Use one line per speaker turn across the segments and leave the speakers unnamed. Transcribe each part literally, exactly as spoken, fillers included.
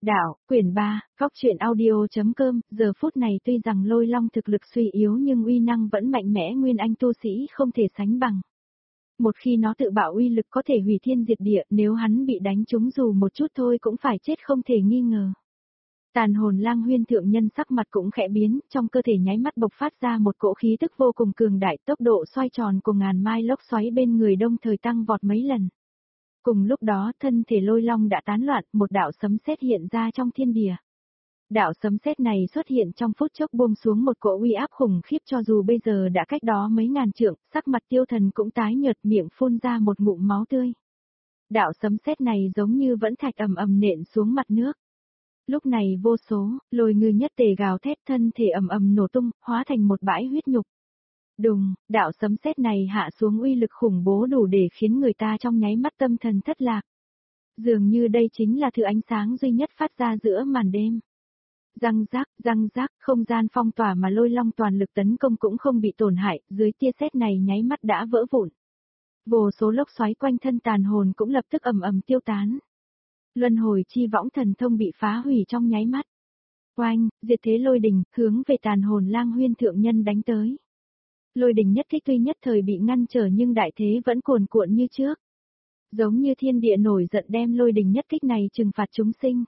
Đạo, quyển ba, góc truyện audio.com, giờ phút này tuy rằng Lôi Long thực lực suy yếu nhưng uy năng vẫn mạnh mẽ, nguyên anh tu sĩ không thể sánh bằng. Một khi nó tự bạo uy lực có thể hủy thiên diệt địa, nếu hắn bị đánh trúng dù một chút thôi cũng phải chết không thể nghi ngờ. Tàn hồn lang huyên thượng nhân sắc mặt cũng khẽ biến, trong cơ thể nháy mắt bộc phát ra một cỗ khí tức vô cùng cường đại, tốc độ xoay tròn của ngàn mai lốc xoáy bên người đồng thời tăng vọt mấy lần. Cùng lúc đó, thân thể Lôi Long đã tán loạn, một đạo sấm sét hiện ra trong thiên địa. Đạo sấm sét này xuất hiện trong phút chốc buông xuống một cỗ uy áp khủng khiếp, cho dù bây giờ đã cách đó mấy ngàn trượng, sắc mặt Tiêu Thần cũng tái nhợt, miệng phun ra một ngụm máu tươi. Đạo sấm sét này giống như vẫn thạch ầm ầm nện xuống mặt nước. Lúc này vô số, lôi ngư nhất tề gào thét, thân thể ầm ầm nổ tung, hóa thành một bãi huyết nhục. Đùng, đạo sấm sét này hạ xuống uy lực khủng bố đủ để khiến người ta trong nháy mắt tâm thần thất lạc. Dường như đây chính là thứ ánh sáng duy nhất phát ra giữa màn đêm. Răng rác, răng rác, không gian phong tỏa mà Lôi Long toàn lực tấn công cũng không bị tổn hại, dưới tia sét này nháy mắt đã vỡ vụn. Vô số lốc xoáy quanh thân tàn hồn cũng lập tức ầm ầm tiêu tán. Luân hồi chi võng thần thông bị phá hủy trong nháy mắt. Oanh, diệt thế lôi đình, hướng về tàn hồn lang huyên thượng nhân đánh tới. Lôi đình nhất kích tuy nhất thời bị ngăn trở nhưng đại thế vẫn cuồn cuộn như trước. Giống như thiên địa nổi giận đem lôi đình nhất kích này trừng phạt chúng sinh.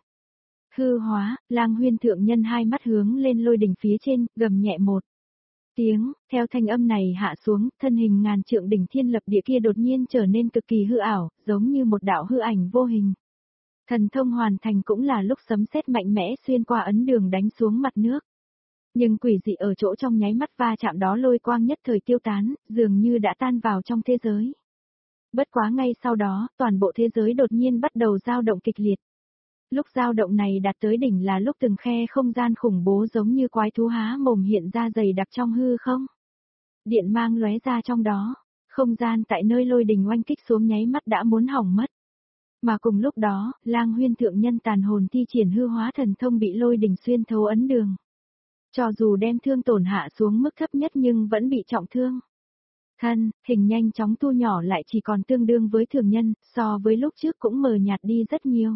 Hư hóa, lang huyên thượng nhân hai mắt hướng lên lôi đình phía trên, gầm nhẹ một tiếng, theo thanh âm này hạ xuống, thân hình ngàn trượng đỉnh thiên lập địa kia đột nhiên trở nên cực kỳ hư ảo, giống như một đạo hư ảnh vô hình. Thần thông hoàn thành cũng là lúc sấm sét mạnh mẽ xuyên qua ấn đường đánh xuống mặt nước. Nhưng quỷ dị ở chỗ trong nháy mắt va chạm đó lôi quang nhất thời tiêu tán, dường như đã tan vào trong thế giới. Bất quá ngay sau đó, toàn bộ thế giới đột nhiên bắt đầu dao động kịch liệt. Lúc dao động này đạt tới đỉnh là lúc từng khe không gian khủng bố giống như quái thú há mồm hiện ra dày đặc trong hư không. Điện mang lóe ra trong đó, không gian tại nơi lôi đình oanh kích xuống nháy mắt đã muốn hỏng mất. Mà cùng lúc đó, lang huyên thượng nhân tàn hồn thi triển hư hóa thần thông bị lôi đình xuyên thấu ấn đường. Cho dù đem thương tổn hạ xuống mức thấp nhất nhưng vẫn bị trọng thương. Thân, hình nhanh chóng thu nhỏ lại chỉ còn tương đương với thường nhân, so với lúc trước cũng mờ nhạt đi rất nhiều.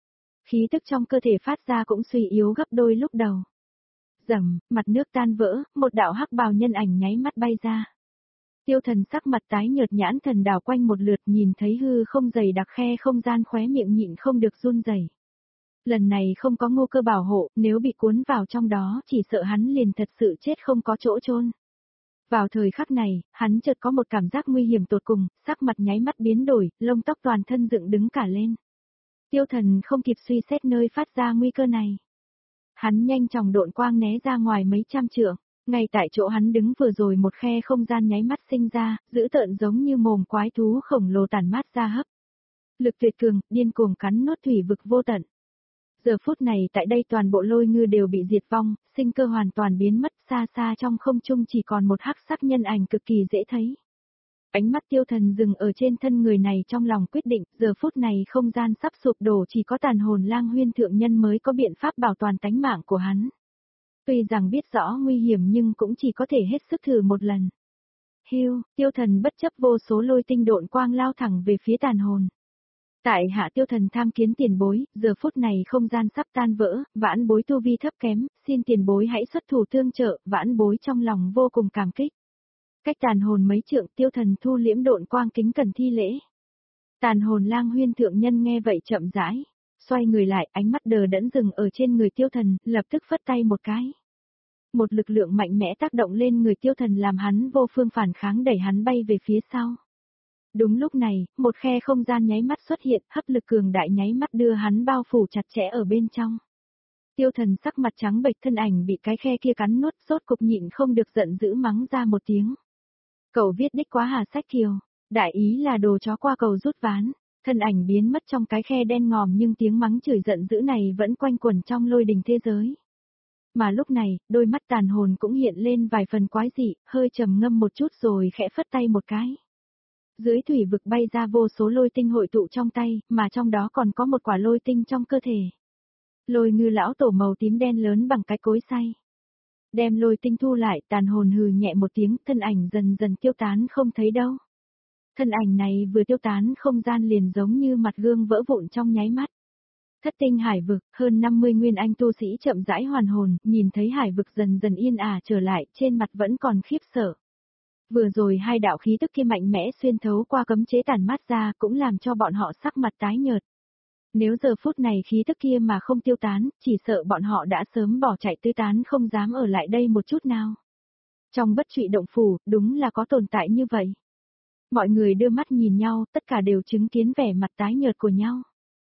Khí tức trong cơ thể phát ra cũng suy yếu gấp đôi lúc đầu. Rầm, mặt nước tan vỡ, một đạo hắc bào nhân ảnh nháy mắt bay ra. Tiêu Thần sắc mặt tái nhợt, nhãn thần đảo quanh một lượt, nhìn thấy hư không dày đặc khe không gian, khóe miệng nhịn không được run rẩy. Lần này không có Ngô Cơ bảo hộ, nếu bị cuốn vào trong đó chỉ sợ hắn liền thật sự chết không có chỗ chôn. Vào thời khắc này, hắn chợt có một cảm giác nguy hiểm tột cùng, sắc mặt nháy mắt biến đổi, lông tóc toàn thân dựng đứng cả lên. Tiêu Thần không kịp suy xét nơi phát ra nguy cơ này. Hắn nhanh chóng độn quang né ra ngoài mấy trăm trượng, ngay tại chỗ hắn đứng vừa rồi một khe không gian nháy mắt sinh ra, dữ tợn giống như mồm quái thú khổng lồ tản mát ra hấp. Lực tuyệt cường, điên cuồng cắn nuốt thủy vực vô tận. Giờ phút này tại đây toàn bộ lôi ngư đều bị diệt vong, sinh cơ hoàn toàn biến mất, xa xa trong không trung chỉ còn một hắc sắc nhân ảnh cực kỳ dễ thấy. Ánh mắt Tiêu Thần dừng ở trên thân người này, trong lòng quyết định, giờ phút này không gian sắp sụp đổ, chỉ có tàn hồn lang huyên thượng nhân mới có biện pháp bảo toàn tánh mạng của hắn. Tuy rằng biết rõ nguy hiểm nhưng cũng chỉ có thể hết sức thử một lần. Hiu, Tiêu Thần bất chấp vô số lôi tinh độn quang lao thẳng về phía tàn hồn. Tại hạ Tiêu Thần tham kiến tiền bối, giờ phút này không gian sắp tan vỡ, vãn bối tu vi thấp kém, xin tiền bối hãy xuất thủ tương trợ, vãn bối trong lòng vô cùng cảm kích. Cách tàn hồn mấy trượng, Tiêu Thần thu liễm độn quang kính cẩn thi lễ. Tàn hồn lang huyên thượng nhân nghe vậy chậm rãi, xoay người lại, ánh mắt đờ đẫn dừng ở trên người Tiêu Thần, lập tức phất tay một cái. Một lực lượng mạnh mẽ tác động lên người Tiêu Thần làm hắn vô phương phản kháng, đẩy hắn bay về phía sau. Đúng lúc này, một khe không gian nháy mắt xuất hiện, hấp lực cường đại nháy mắt đưa hắn bao phủ chặt chẽ ở bên trong. Tiêu Thần sắc mặt trắng bệch, thân ảnh bị cái khe kia cắn nuốt, sốt cục nhịn không được giận dữ mắng ra một tiếng. Cậu viết đích quá hà sách kiều, đại ý là đồ chó qua cầu rút ván, thân ảnh biến mất trong cái khe đen ngòm nhưng tiếng mắng chửi giận dữ này vẫn quanh quẩn trong lôi đình thế giới. Mà lúc này, đôi mắt tàn hồn cũng hiện lên vài phần quái dị, hơi trầm ngâm một chút rồi khẽ phất tay một cái. Dưới thủy vực bay ra vô số lôi tinh hội tụ trong tay, mà trong đó còn có một quả lôi tinh trong cơ thể. Lôi ngư lão tổ màu tím đen lớn bằng cái cối xay. Đem lôi tinh thu lại, tàn hồn hừ nhẹ một tiếng, thân ảnh dần dần tiêu tán không thấy đâu. Thân ảnh này vừa tiêu tán, không gian liền giống như mặt gương vỡ vụn trong nháy mắt. Thất tinh hải vực, hơn năm mươi nguyên anh tu sĩ chậm rãi hoàn hồn, nhìn thấy hải vực dần dần yên ả trở lại, trên mặt vẫn còn khiếp sợ. Vừa rồi hai đạo khí tức kia mạnh mẽ xuyên thấu qua cấm chế tản mát ra cũng làm cho bọn họ sắc mặt tái nhợt. Nếu giờ phút này khí tức kia mà không tiêu tán, chỉ sợ bọn họ đã sớm bỏ chạy tứ tán không dám ở lại đây một chút nào. Trong bất trụy động phủ, đúng là có tồn tại như vậy. Mọi người đưa mắt nhìn nhau, tất cả đều chứng kiến vẻ mặt tái nhợt của nhau.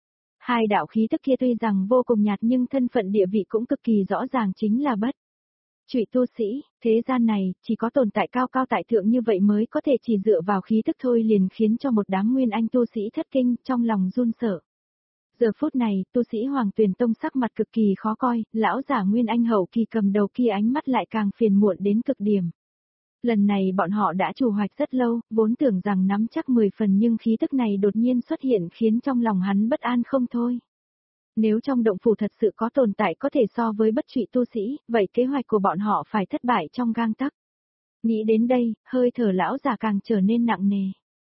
Hai đạo khí tức kia tuy rằng vô cùng nhạt nhưng thân phận địa vị cũng cực kỳ rõ ràng chính là bất trụy tu sĩ, thế gian này, chỉ có tồn tại cao cao tại thượng như vậy mới có thể chỉ dựa vào khí tức thôi liền khiến cho một đám nguyên anh tu sĩ thất kinh, trong lòng run sợ. Giờ phút này, tu sĩ Hoàng Tuyền Tông sắc mặt cực kỳ khó coi, lão giả nguyên anh hậu kỳ cầm đầu kia ánh mắt lại càng phiền muộn đến cực điểm. Lần này bọn họ đã trù hoạch rất lâu, vốn tưởng rằng nắm chắc mười phần nhưng khí tức này đột nhiên xuất hiện khiến trong lòng hắn bất an không thôi. Nếu trong động phủ thật sự có tồn tại có thể so với bất trụy tu sĩ, vậy kế hoạch của bọn họ phải thất bại trong gang tấc. Nghĩ đến đây, hơi thở lão già càng trở nên nặng nề.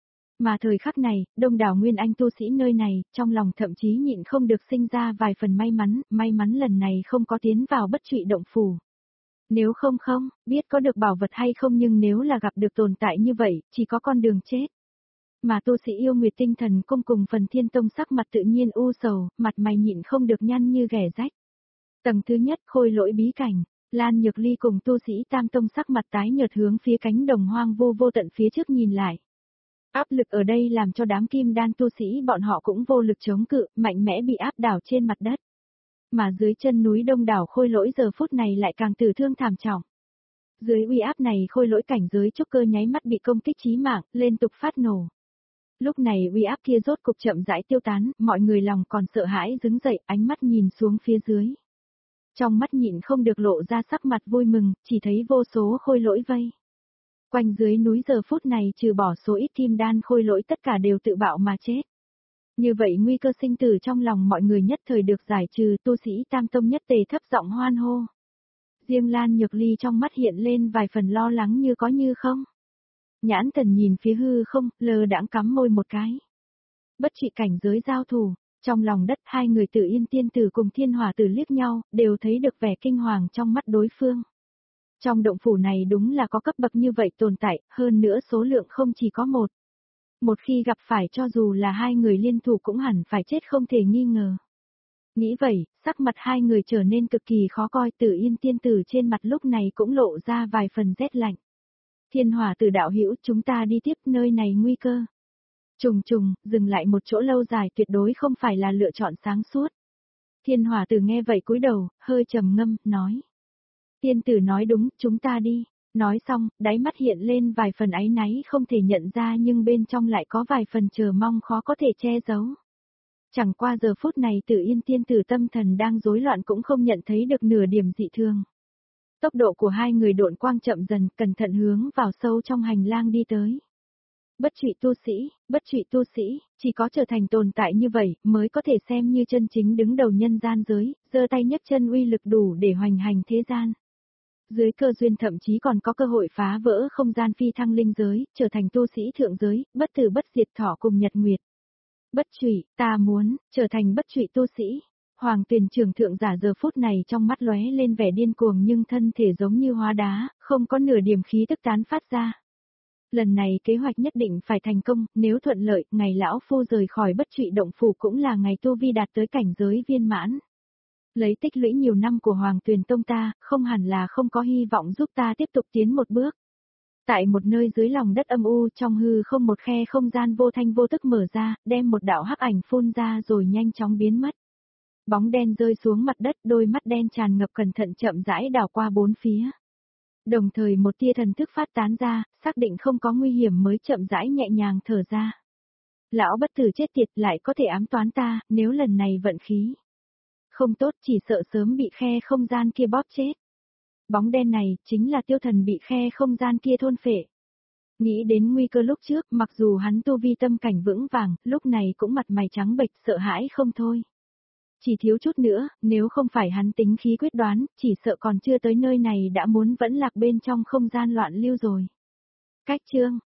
Mà thời khắc này, đông đảo nguyên anh tu sĩ nơi này, trong lòng thậm chí nhịn không được sinh ra vài phần may mắn, may mắn lần này không có tiến vào bất trụy động phủ. Nếu không không, biết có được bảo vật hay không nhưng nếu là gặp được tồn tại như vậy, chỉ có con đường chết. Mà tu sĩ yêu nguyệt tinh thần cung cùng phần thiên tông sắc mặt tự nhiên u sầu, mặt mày nhịn không được nhăn như ghẻ rách. Tầng thứ nhất khôi lỗi bí cảnh, Lan Nhược Ly cùng tu sĩ tam tông sắc mặt tái nhợt hướng phía cánh đồng hoang vô vô tận phía trước nhìn lại. Áp lực ở đây làm cho đám kim đan tu sĩ bọn họ cũng vô lực chống cự, mạnh mẽ bị áp đảo trên mặt đất. Mà dưới chân núi đông đảo khôi lỗi giờ phút này lại càng tử thương thảm trọng. Dưới uy áp này khôi lỗi cảnh giới trúc cơ nháy mắt bị công kích chí mạng, liên tục phát nổ. Lúc này uy áp kia rốt cục chậm rãi tiêu tán, mọi người lòng còn sợ hãi đứng dậy, ánh mắt nhìn xuống phía dưới. Trong mắt nhịn không được lộ ra sắc mặt vui mừng, chỉ thấy vô số khôi lỗi vây. Quanh dưới núi giờ phút này trừ bỏ số ít kim đan khôi lỗi tất cả đều tự bạo mà chết. Như vậy nguy cơ sinh tử trong lòng mọi người nhất thời được giải trừ, tu sĩ tam tông nhất tề thấp giọng hoan hô. Riêng Lan Nhược Ly trong mắt hiện lên vài phần lo lắng như có như không. Nhãn Thần nhìn phía hư không, lờ đãng cắm môi một cái. Bất trị cảnh giới giao thủ, trong lòng đất hai người Tử Yên tiên tử cùng Thiên Hỏa tử liếc nhau, đều thấy được vẻ kinh hoàng trong mắt đối phương. Trong động phủ này đúng là có cấp bậc như vậy tồn tại, hơn nữa số lượng không chỉ có một. Một khi gặp phải cho dù là hai người liên thủ cũng hẳn phải chết không thể nghi ngờ. Nghĩ vậy, sắc mặt hai người trở nên cực kỳ khó coi, Tử Yên tiên tử trên mặt lúc này cũng lộ ra vài phần rét lạnh. Thiên Hỏa tử đạo hữu, chúng ta đi tiếp, nơi này nguy cơ. Trùng trùng, dừng lại một chỗ lâu dài tuyệt đối không phải là lựa chọn sáng suốt. Thiên Hỏa tử nghe vậy cúi đầu, hơi trầm ngâm, nói. Tiên tử nói đúng, chúng ta đi. Nói xong, đáy mắt hiện lên vài phần áy náy không thể nhận ra nhưng bên trong lại có vài phần chờ mong khó có thể che giấu. Chẳng qua giờ phút này Tử Yên tiên tử tâm thần đang rối loạn cũng không nhận thấy được nửa điểm dị thường. Tốc độ của hai người độn quang chậm dần, cẩn thận hướng vào sâu trong hành lang đi tới. Bất trụy tu sĩ, bất trụy tu sĩ, chỉ có trở thành tồn tại như vậy mới có thể xem như chân chính đứng đầu nhân gian giới, giơ tay nhấc chân uy lực đủ để hoành hành thế gian. Dưới cơ duyên thậm chí còn có cơ hội phá vỡ không gian phi thăng linh giới, trở thành tu sĩ thượng giới, bất tử bất diệt thọ cùng nhật nguyệt. Bất trụy, ta muốn, trở thành bất trụy tu sĩ. Hoàng Tuyền trưởng thượng giả giờ phút này trong mắt lóe lên vẻ điên cuồng nhưng thân thể giống như hóa đá, không có nửa điểm khí tức tán phát ra. Lần này kế hoạch nhất định phải thành công, nếu thuận lợi, ngày lão phu rời khỏi bất trụy động phủ cũng là ngày tu vi đạt tới cảnh giới viên mãn. Lấy tích lũy nhiều năm của Hoàng Tuyền Tông ta, không hẳn là không có hy vọng giúp ta tiếp tục tiến một bước. Tại một nơi dưới lòng đất âm u trong hư không một khe không gian vô thanh vô tức mở ra, đem một đạo hắc ảnh phun ra rồi nhanh chóng biến mất. Bóng đen rơi xuống mặt đất, đôi mắt đen tràn ngập cẩn thận chậm rãi đảo qua bốn phía. Đồng thời một tia thần thức phát tán ra, xác định không có nguy hiểm mới chậm rãi nhẹ nhàng thở ra. Lão bất tử chết tiệt lại có thể ám toán ta, nếu lần này vận khí không tốt chỉ sợ sớm bị khe không gian kia bóp chết. Bóng đen này chính là tiêu thần bị khe không gian kia thôn phệ. Nghĩ đến nguy cơ lúc trước, mặc dù hắn tu vi tâm cảnh vững vàng, lúc này cũng mặt mày trắng bệch sợ hãi không thôi. Chỉ thiếu chút nữa, nếu không phải hắn tính khí quyết đoán, chỉ sợ còn chưa tới nơi này đã muốn vẫn lạc bên trong không gian loạn lưu rồi. Cách chương